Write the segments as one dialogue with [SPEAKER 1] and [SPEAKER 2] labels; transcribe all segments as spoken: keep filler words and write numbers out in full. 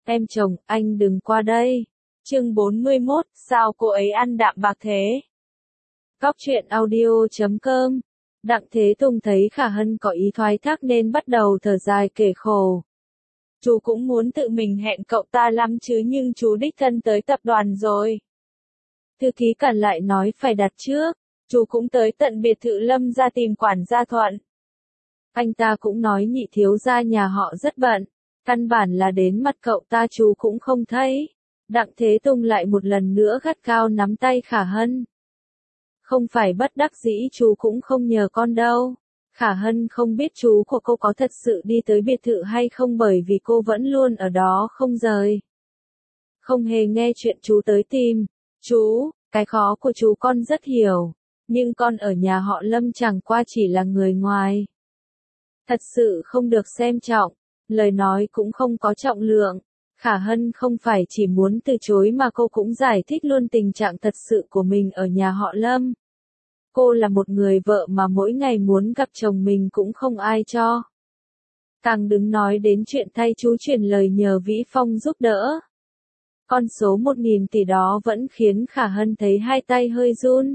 [SPEAKER 1] Em chồng, anh đừng qua đây. Chương bốn mươi mốt, sao cô ấy ăn đạm bạc thế? Góc truyện audio chấm com. Đặng Thế Tùng thấy Khả Hân có ý thoái thác nên bắt đầu thở dài kể khổ. Chú cũng muốn tự mình hẹn cậu ta lắm chứ nhưng chú đích thân tới tập đoàn rồi. Thư ký cản lại nói phải đặt trước, chú cũng tới tận biệt thự Lâm ra tìm quản gia Thuận. Anh ta cũng nói nhị thiếu gia nhà họ rất bận, căn bản là đến mặt cậu ta chú cũng không thấy. Đặng Thế Tùng lại một lần nữa gắt gao nắm tay Khả Hân. Không phải bất đắc dĩ chú cũng không nhờ con đâu. Khả Hân không biết chú của cô có thật sự đi tới biệt thự hay không bởi vì cô vẫn luôn ở đó không rời. Không hề nghe chuyện chú tới tìm. Chú, cái khó của chú con rất hiểu. Nhưng con ở nhà họ Lâm chẳng qua chỉ là người ngoài. Thật sự không được xem trọng. Lời nói cũng không có trọng lượng. Khả Hân không phải chỉ muốn từ chối mà cô cũng giải thích luôn tình trạng thật sự của mình ở nhà họ Lâm. Cô là một người vợ mà mỗi ngày muốn gặp chồng mình cũng không ai cho. Càng đừng nói đến chuyện thay chú chuyển lời nhờ Vĩ Phong giúp đỡ. Con số một nghìn tỷ đó vẫn khiến Khả Hân thấy hai tay hơi run.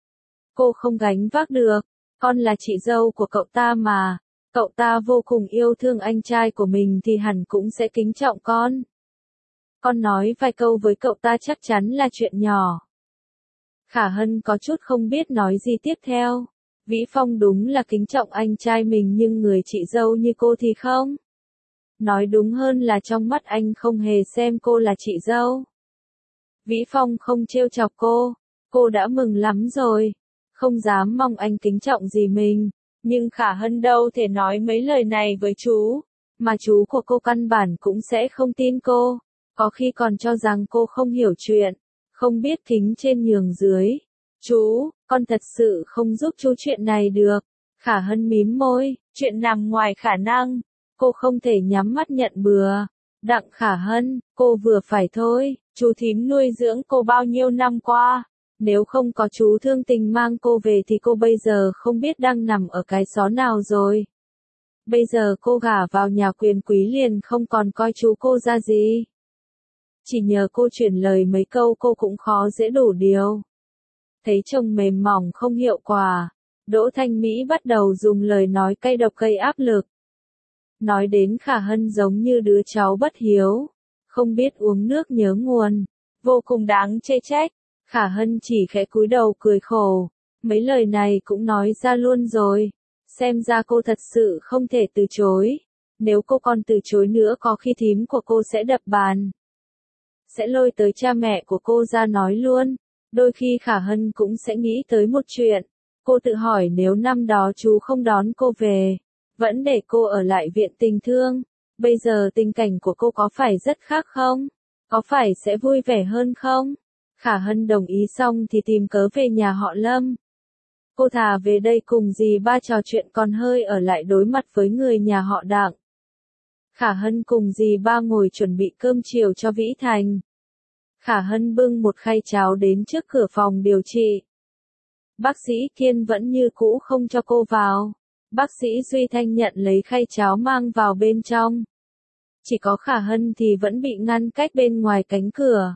[SPEAKER 1] Cô không gánh vác được, con là chị dâu của cậu ta mà. Cậu ta vô cùng yêu thương anh trai của mình thì hẳn cũng sẽ kính trọng con. Con nói vài câu với cậu ta chắc chắn là chuyện nhỏ. Khả Hân có chút không biết nói gì tiếp theo. Vĩ Phong đúng là kính trọng anh trai mình nhưng người chị dâu như cô thì không. Nói đúng hơn là trong mắt anh không hề xem cô là chị dâu. Vĩ Phong không trêu chọc cô, cô đã mừng lắm rồi. Không dám mong anh kính trọng gì mình. Nhưng Khả Hân đâu thể nói mấy lời này với chú, mà chú của cô căn bản cũng sẽ không tin cô, có khi còn cho rằng cô không hiểu chuyện, không biết kính trên nhường dưới. Chú, con thật sự không giúp chú chuyện này được. Khả Hân mím môi, chuyện nằm ngoài khả năng, cô không thể nhắm mắt nhận bừa. Đặng Khả Hân, cô vừa phải thôi, chú thím nuôi dưỡng cô bao nhiêu năm qua. Nếu không có chú thương tình mang cô về thì cô bây giờ không biết đang nằm ở cái xó nào rồi. Bây giờ cô gả vào nhà quyền quý liền không còn coi chú cô ra gì. Chỉ nhờ cô chuyển lời mấy câu cô cũng khó dễ đủ điều. Thấy chồng mềm mỏng không hiệu quả, Đỗ Thanh Mỹ bắt đầu dùng lời nói cay độc gây áp lực. Nói đến Khả Hân giống như đứa cháu bất hiếu, không biết uống nước nhớ nguồn, vô cùng đáng chê trách. Khả Hân chỉ khẽ cúi đầu cười khổ, mấy lời này cũng nói ra luôn rồi, xem ra cô thật sự không thể từ chối, nếu cô còn từ chối nữa có khi thím của cô sẽ đập bàn. Sẽ lôi tới cha mẹ của cô ra nói luôn, đôi khi Khả Hân cũng sẽ nghĩ tới một chuyện, cô tự hỏi nếu năm đó chú không đón cô về, vẫn để cô ở lại viện tình thương, bây giờ tình cảnh của cô có phải rất khác không? Có phải sẽ vui vẻ hơn không? Khả Hân đồng ý xong thì tìm cớ về nhà họ Lâm. Cô thà về đây cùng dì ba trò chuyện còn hơi ở lại đối mặt với người nhà họ Đặng. Khả Hân cùng dì ba ngồi chuẩn bị cơm chiều cho Vĩ Thành. Khả Hân bưng một khay cháo đến trước cửa phòng điều trị. Bác sĩ Kiên vẫn như cũ không cho cô vào. Bác sĩ Duy Thanh nhận lấy khay cháo mang vào bên trong. Chỉ có Khả Hân thì vẫn bị ngăn cách bên ngoài cánh cửa.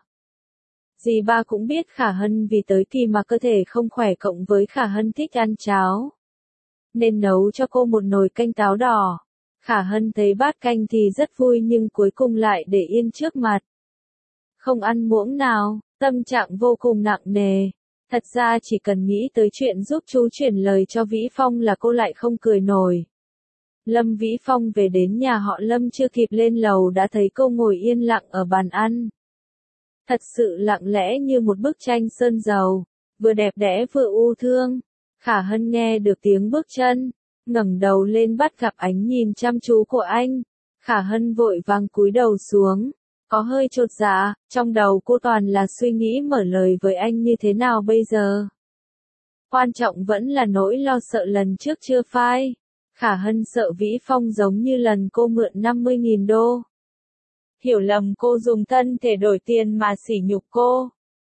[SPEAKER 1] Dì ba cũng biết Khả Hân vì tới kỳ mà cơ thể không khỏe cộng với Khả Hân thích ăn cháo, nên nấu cho cô một nồi canh táo đỏ. Khả Hân thấy bát canh thì rất vui nhưng cuối cùng lại để yên trước mặt. Không ăn muỗng nào, tâm trạng vô cùng nặng nề. Thật ra chỉ cần nghĩ tới chuyện giúp chú chuyển lời cho Vĩ Phong là cô lại không cười nổi. Lâm Vĩ Phong về đến nhà họ Lâm chưa kịp lên lầu đã thấy cô ngồi yên lặng ở bàn ăn. Thật sự lặng lẽ như một bức tranh sơn dầu, vừa đẹp đẽ vừa u thương. Khả Hân nghe được tiếng bước chân, ngẩng đầu lên bắt gặp ánh nhìn chăm chú của anh. Khả Hân vội vàng cúi đầu xuống, có hơi chột dạ, trong đầu cô toàn là suy nghĩ mở lời với anh như thế nào bây giờ. Quan trọng vẫn là nỗi lo sợ lần trước chưa phai. Khả Hân sợ Vĩ Phong giống như lần cô mượn năm mươi nghìn đô. Hiểu lầm cô dùng thân thể đổi tiền mà sỉ nhục cô.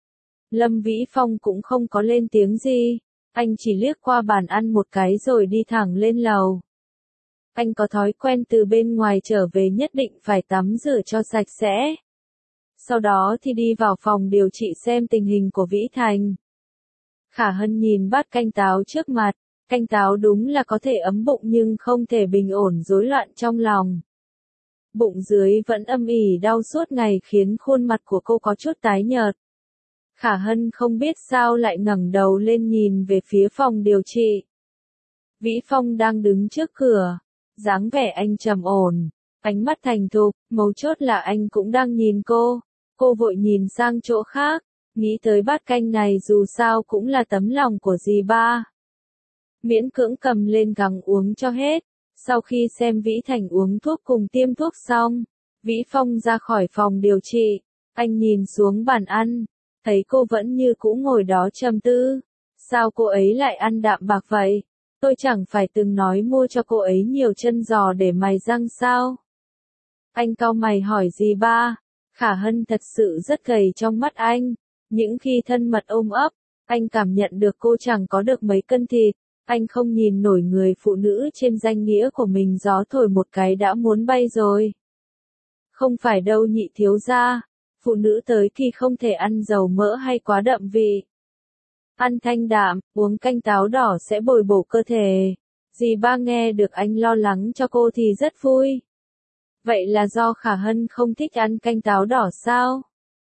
[SPEAKER 1] Lâm Vĩ Phong cũng không có lên tiếng gì, anh chỉ liếc qua bàn ăn một cái rồi đi thẳng lên lầu. Anh có thói quen từ bên ngoài trở về nhất định phải tắm rửa cho sạch sẽ. Sau đó thì đi vào phòng điều trị xem tình hình của Vĩ Thành. Khả Hân nhìn bát canh táo trước mặt, canh táo đúng là có thể ấm bụng nhưng không thể bình ổn rối loạn trong lòng. Bụng dưới vẫn âm ỉ đau suốt ngày khiến khuôn mặt của cô có chút tái nhợt. Khả Hân không biết sao lại ngẩng đầu lên nhìn về phía phòng điều trị. Vĩ Phong đang đứng trước cửa, dáng vẻ anh trầm ổn, ánh mắt thành thục, mấu chốt là anh cũng đang nhìn cô. Cô vội nhìn sang chỗ khác, nghĩ tới bát canh này dù sao cũng là tấm lòng của dì ba. Miễn cưỡng cầm lên gắng uống cho hết. Sau khi xem Vĩ Thành uống thuốc cùng tiêm thuốc xong, Vĩ Phong ra khỏi phòng điều trị, anh nhìn xuống bàn ăn, thấy cô vẫn như cũ ngồi đó trầm tư. Sao cô ấy lại ăn đạm bạc vậy? Tôi chẳng phải từng nói mua cho cô ấy nhiều chân giò để mài răng sao? Anh cau mày hỏi dì ba. Khả Hân thật sự rất gầy trong mắt anh. Những khi thân mật ôm ấp, anh cảm nhận được cô chẳng có được mấy cân thịt. Anh không nhìn nổi người phụ nữ trên danh nghĩa của mình gió thổi một cái đã muốn bay rồi. Không phải đâu nhị thiếu gia, phụ nữ tới thì không thể ăn dầu mỡ hay quá đậm vị. Ăn thanh đạm, uống canh táo đỏ sẽ bồi bổ cơ thể. Dì ba nghe được anh lo lắng cho cô thì rất vui. Vậy là do Khả Hân không thích ăn canh táo đỏ sao?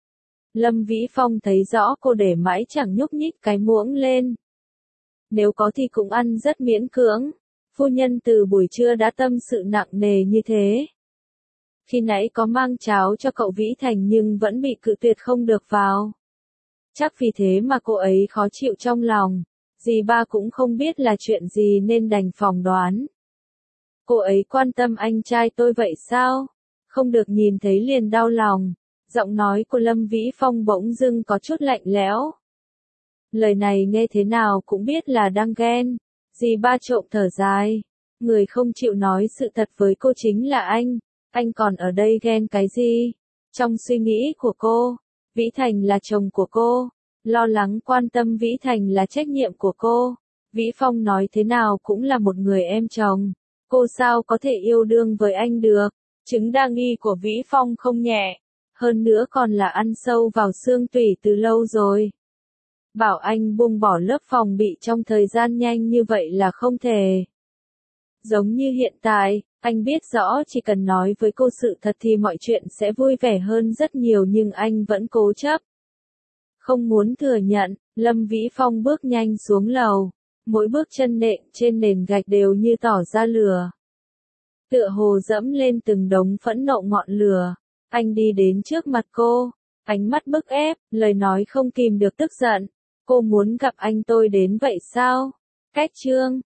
[SPEAKER 1] Lâm Vĩ Phong thấy rõ cô để mãi chẳng nhúc nhích cái muỗng lên. Nếu có thì cũng ăn rất miễn cưỡng. Phu nhân từ buổi trưa đã tâm sự nặng nề như thế. Khi nãy có mang cháo cho cậu Vĩ Thành nhưng vẫn bị cự tuyệt không được vào. Chắc vì thế mà cô ấy khó chịu trong lòng. Dì ba cũng không biết là chuyện gì nên đành phỏng đoán. Cô ấy quan tâm anh trai tôi vậy sao? Không được nhìn thấy liền đau lòng. Giọng nói của Lâm Vĩ Phong bỗng dưng có chút lạnh lẽo. Lời này nghe thế nào cũng biết là đang ghen. Dì ba trộm thở dài. Người không chịu nói sự thật với cô chính là anh. Anh còn ở đây ghen cái gì? Trong suy nghĩ của cô, Vĩ Thành là chồng của cô. Lo lắng quan tâm Vĩ Thành là trách nhiệm của cô. Vĩ Phong nói thế nào cũng là một người em chồng. Cô sao có thể yêu đương với anh được? Chứng đa nghi của Vĩ Phong không nhẹ. Hơn nữa còn là ăn sâu vào xương tủy từ lâu rồi. Bảo anh buông bỏ lớp phòng bị trong thời gian nhanh như vậy là không thể. Giống như hiện tại, anh biết rõ chỉ cần nói với cô sự thật thì mọi chuyện sẽ vui vẻ hơn rất nhiều nhưng anh vẫn cố chấp. Không muốn thừa nhận, Lâm Vĩ Phong bước nhanh xuống lầu. Mỗi bước chân nện trên nền gạch đều như tỏ ra lửa. Tựa hồ dẫm lên từng đống phẫn nộ ngọn lửa. Anh đi đến trước mặt cô, ánh mắt bức ép, lời nói không kìm được tức giận. Cô muốn gặp anh tôi đến vậy sao? Cách chương